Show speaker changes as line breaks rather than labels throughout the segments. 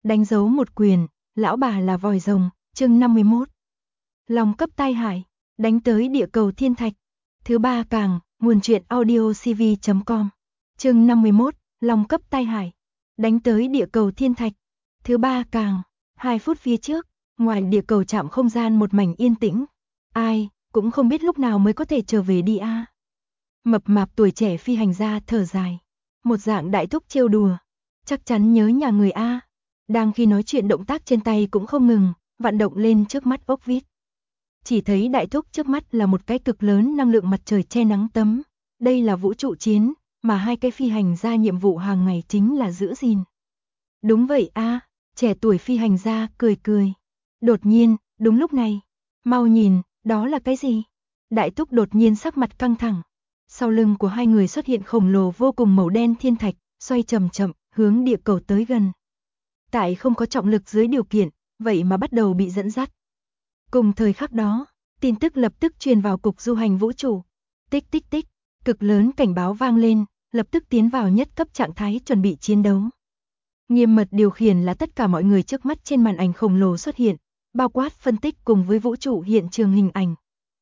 đánh dấu một quyền, lão bà là vòi rồng, chương 51. Long cấp tai hải, đánh tới địa cầu thiên thạch. Thứ ba càng, nguồn truyện audio cv.com. Chương 51, Long cấp tai hải, đánh tới địa cầu thiên thạch. Thứ ba càng, 2 phút phía trước, ngoài địa cầu trạm không gian một mảnh yên tĩnh. Ai, cũng không biết lúc nào mới có thể trở về đi a. Mập mạp tuổi trẻ phi hành gia thở dài. Một dạng đại thúc trêu đùa. Chắc chắn nhớ nhà người a. Đang khi nói chuyện động tác trên tay cũng không ngừng, vận động lên trước mắt ốc vít. Chỉ thấy đại thúc trước mắt là một cái cực lớn năng lượng mặt trời che nắng tấm. Đây là vũ trụ chiến, mà hai cái phi hành gia nhiệm vụ hàng ngày chính là giữ gìn. Đúng vậy a, trẻ tuổi phi hành gia cười cười. Đột nhiên, đúng lúc này, mau nhìn, đó là cái gì? Đại thúc đột nhiên sắc mặt căng thẳng. Sau lưng của hai người xuất hiện khổng lồ vô cùng màu đen thiên thạch, xoay chậm chậm, hướng địa cầu tới gần. Tại không có trọng lực dưới điều kiện, vậy mà bắt đầu bị dẫn dắt. Cùng thời khắc đó, tin tức lập tức truyền vào cục du hành vũ trụ. Tích tích tích, cực lớn cảnh báo vang lên, lập tức tiến vào nhất cấp trạng thái chuẩn bị chiến đấu. Nghiêm mật điều khiển là tất cả mọi người trước mắt trên màn ảnh khổng lồ xuất hiện, bao quát phân tích cùng với vũ trụ hiện trường hình ảnh.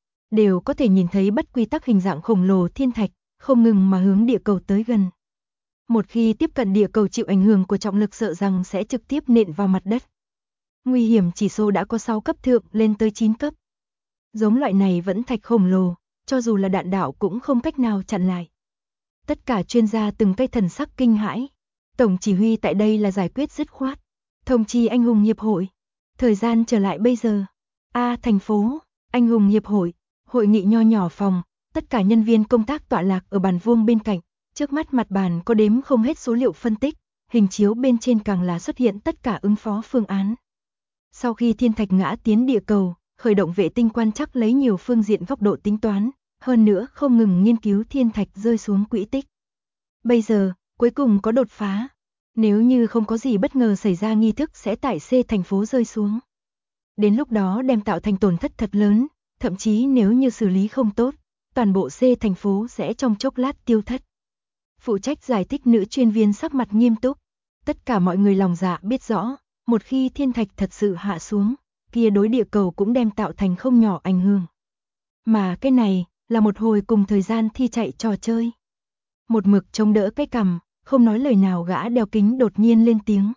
Đều có thể nhìn thấy bất quy tắc hình dạng khổng lồ thiên thạch, không ngừng mà hướng địa cầu tới gần. Một khi tiếp cận địa cầu chịu ảnh hưởng của trọng lực sợ rằng sẽ trực tiếp nện vào mặt đất. Nguy hiểm chỉ số đã có 6 cấp thượng lên tới 9 cấp. Giống loại này vẫn thạch khổng lồ, cho dù là đạn đạo cũng không cách nào chặn lại. Tất cả chuyên gia từng cây thần sắc kinh hãi. Tổng chỉ huy tại đây là giải quyết dứt khoát. Thông chi anh hùng hiệp hội. Thời gian trở lại bây giờ. Thành phố, anh hùng hiệp hội, hội nghị nho nhỏ phòng, tất cả nhân viên công tác tọa lạc ở bàn vuông bên cạnh. Trước mắt mặt bàn có đếm không hết số liệu phân tích, hình chiếu bên trên càng là xuất hiện tất cả ứng phó phương án. Sau khi thiên thạch ngã tiến địa cầu, khởi động vệ tinh quan trắc lấy nhiều phương diện góc độ tính toán, hơn nữa không ngừng nghiên cứu thiên thạch rơi xuống quỹ tích. Bây giờ, cuối cùng có đột phá. Nếu như không có gì bất ngờ xảy ra nghi thức sẽ tại C thành phố rơi xuống. Đến lúc đó đem tạo thành tổn thất thật lớn, thậm chí nếu như xử lý không tốt, toàn bộ C thành phố sẽ trong chốc lát tiêu thất. Phụ trách giải thích nữ chuyên viên sắc mặt nghiêm túc. Tất cả mọi người lòng dạ biết rõ, một khi thiên thạch thật sự hạ xuống, kia đối địa cầu cũng đem tạo thành không nhỏ ảnh hưởng. Mà cái này, là một hồi cùng thời gian thi chạy trò chơi. Một mực chống đỡ cái cằm, không nói lời nào gã đeo kính đột nhiên lên tiếng.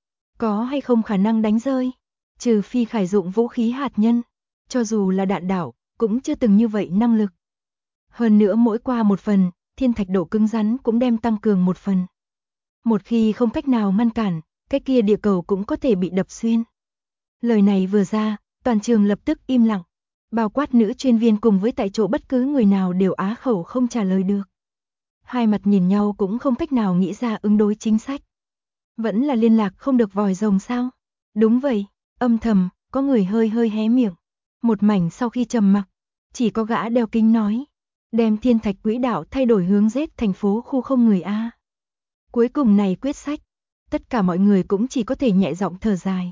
Có hay không khả năng đánh rơi? Trừ phi khải dụng vũ khí hạt nhân, cho dù là đạn đạo, cũng chưa từng như vậy năng lực. Hơn nữa mỗi qua một phần, thiên thạch độ cứng rắn cũng đem tăng cường một phần. Một khi không cách nào ngăn cản, cái kia địa cầu cũng có thể bị đập xuyên. Lời này vừa ra, toàn trường lập tức im lặng. Bao quát nữ chuyên viên cùng với tại chỗ bất cứ người nào đều á khẩu không trả lời được. Hai mặt nhìn nhau cũng không cách nào nghĩ ra ứng đối chính sách. Vẫn là liên lạc không được vòi rồng sao? Đúng vậy, âm thầm, có người hơi hơi hé miệng. Một mảnh sau khi trầm mặc, chỉ có gã đeo kính nói. Đem thiên thạch quỹ đạo thay đổi hướng Z thành phố khu không người A. Cuối cùng này quyết sách, tất cả mọi người cũng chỉ có thể nhẹ giọng thở dài.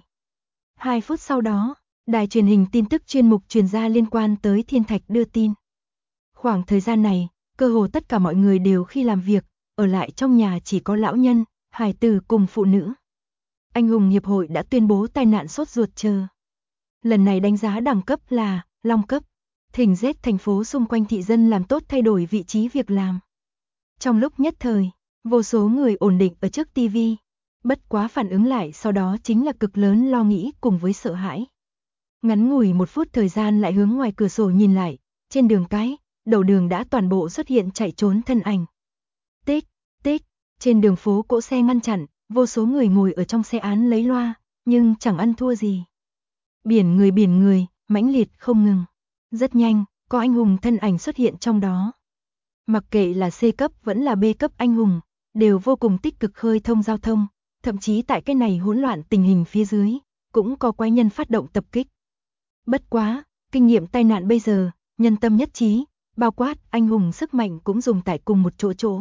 2 phút sau đó, đài truyền hình tin tức chuyên mục truyền ra liên quan tới thiên thạch đưa tin. Khoảng thời gian này, cơ hồ tất cả mọi người đều khi làm việc, ở lại trong nhà chỉ có lão nhân, hài tử cùng phụ nữ. Anh hùng hiệp hội đã tuyên bố tai nạn sốt ruột chờ. Lần này đánh giá đẳng cấp là Long cấp. Thỉnh Z thành phố xung quanh thị dân làm tốt thay đổi vị trí việc làm. Trong lúc nhất thời, vô số người ổn định ở trước TV. Bất quá phản ứng lại sau đó chính là cực lớn lo nghĩ cùng với sợ hãi. Ngắn ngủi 1 phút thời gian lại hướng ngoài cửa sổ nhìn lại, trên đường cái, đầu đường đã toàn bộ xuất hiện chạy trốn thân ảnh. Tích, tích, trên đường phố cỗ xe ngăn chặn, vô số người ngồi ở trong xe án lấy loa, nhưng chẳng ăn thua gì. Biển người, mãnh liệt không ngừng. Rất nhanh, có anh hùng thân ảnh xuất hiện trong đó. Mặc kệ là C cấp vẫn là B cấp anh hùng, đều vô cùng tích cực khơi thông giao thông, thậm chí tại cái này hỗn loạn tình hình phía dưới, cũng có quái nhân phát động tập kích. Bất quá, kinh nghiệm tai nạn bây giờ, nhân tâm nhất trí, bao quát anh hùng sức mạnh cũng dùng tại cùng một chỗ.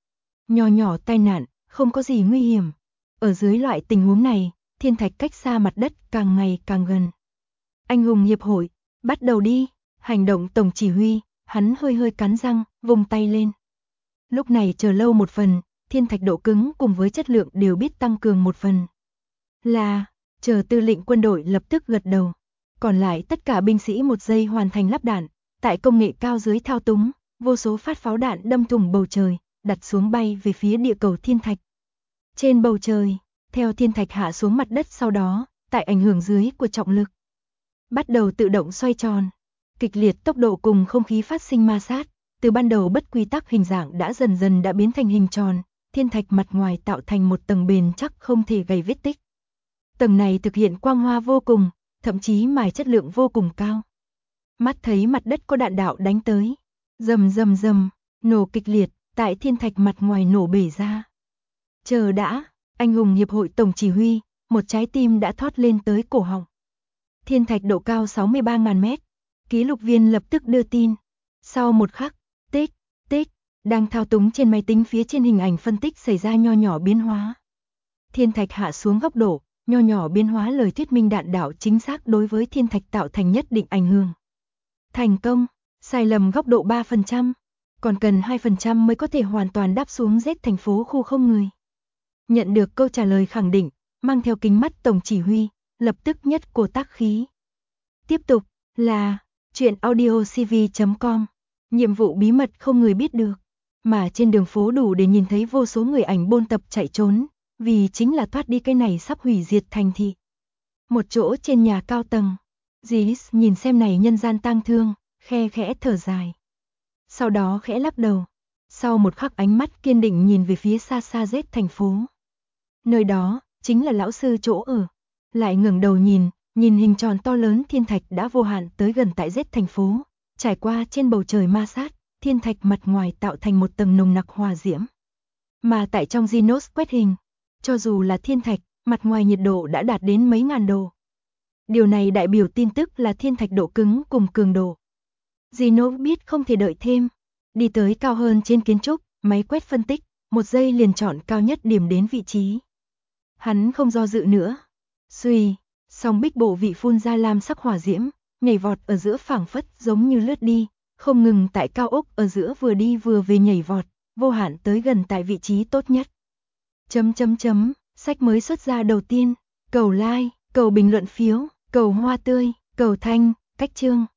Nho nhỏ tai nạn, không có gì nguy hiểm. Ở dưới loại tình huống này, thiên thạch cách xa mặt đất càng ngày càng gần. Anh hùng hiệp hội, bắt đầu đi. Hành động tổng chỉ huy, hắn hơi cắn răng, vung tay lên. Lúc này chờ lâu một phần, thiên thạch độ cứng cùng với chất lượng đều biết tăng cường một phần. Là, chờ tư lệnh quân đội lập tức gật đầu. Còn lại tất cả binh sĩ một giây hoàn thành lắp đạn, tại công nghệ cao dưới thao túng, vô số phát pháo đạn đâm thủng bầu trời, đặt xuống bay về phía địa cầu thiên thạch. Trên bầu trời, theo thiên thạch hạ xuống mặt đất sau đó, tại ảnh hưởng dưới của trọng lực, bắt đầu tự động xoay tròn. Kịch liệt tốc độ cùng không khí phát sinh ma sát, từ ban đầu bất quy tắc hình dạng đã dần dần đã biến thành hình tròn, thiên thạch mặt ngoài tạo thành một tầng bền chắc không thể gây vết tích. Tầng này thực hiện quang hoa vô cùng, thậm chí mài chất lượng vô cùng cao. Mắt thấy mặt đất có đạn đạo đánh tới, rầm rầm rầm, nổ kịch liệt, tại thiên thạch mặt ngoài nổ bể ra. Chờ đã, anh hùng hiệp hội tổng chỉ huy, một trái tim đã thoát lên tới cổ họng. Thiên thạch độ cao 63.000 mét, ký lục viên lập tức đưa tin. Sau một khắc, tích, tích, đang thao túng trên máy tính phía trên hình ảnh phân tích xảy ra nho nhỏ biến hóa. Thiên thạch hạ xuống góc độ, nho nhỏ biến hóa lời thuyết minh đạn đạo chính xác đối với thiên thạch tạo thành nhất định ảnh hưởng. Thành công, sai lầm góc độ 3%, còn cần 2% mới có thể hoàn toàn đáp xuống Z thành phố khu không người. Nhận được câu trả lời khẳng định, mang theo kính mắt tổng chỉ huy, lập tức nhất cổ tác khí. Tiếp tục, là, chuyện audiocv.com, nhiệm vụ bí mật không người biết được, mà trên đường phố đủ để nhìn thấy vô số người ảnh bôn tập chạy trốn, vì chính là thoát đi cái này sắp hủy diệt thành thị. Một chỗ trên nhà cao tầng, Gis nhìn xem này nhân gian tang thương, khe khẽ thở dài. Sau đó khẽ lắc đầu, sau một khắc ánh mắt kiên định nhìn về phía xa xa Z thành phố. Nơi đó, chính là lão sư chỗ ở. Lại ngẩng đầu nhìn hình tròn to lớn thiên thạch đã vô hạn tới gần tại Z thành phố, trải qua trên bầu trời ma sát, thiên thạch mặt ngoài tạo thành một tầng nồng nặc hỏa diễm. Mà tại trong Genos quét hình, cho dù là thiên thạch, mặt ngoài nhiệt độ đã đạt đến mấy ngàn độ. Điều này đại biểu tin tức là thiên thạch độ cứng cùng cường độ. Genos biết không thể đợi thêm, đi tới cao hơn trên kiến trúc, máy quét phân tích, một giây liền chọn cao nhất điểm đến vị trí. Hắn không do dự nữa. Xuy, song bích bộ vị phun ra lam sắc hỏa diễm, nhảy vọt ở giữa phảng phất giống như lướt đi, không ngừng tại cao ốc ở giữa vừa đi vừa về nhảy vọt, vô hạn tới gần tại vị trí tốt nhất. Sách mới xuất ra đầu tiên, cầu like, cầu bình luận phiếu, cầu hoa tươi, cầu thanh, cách chương.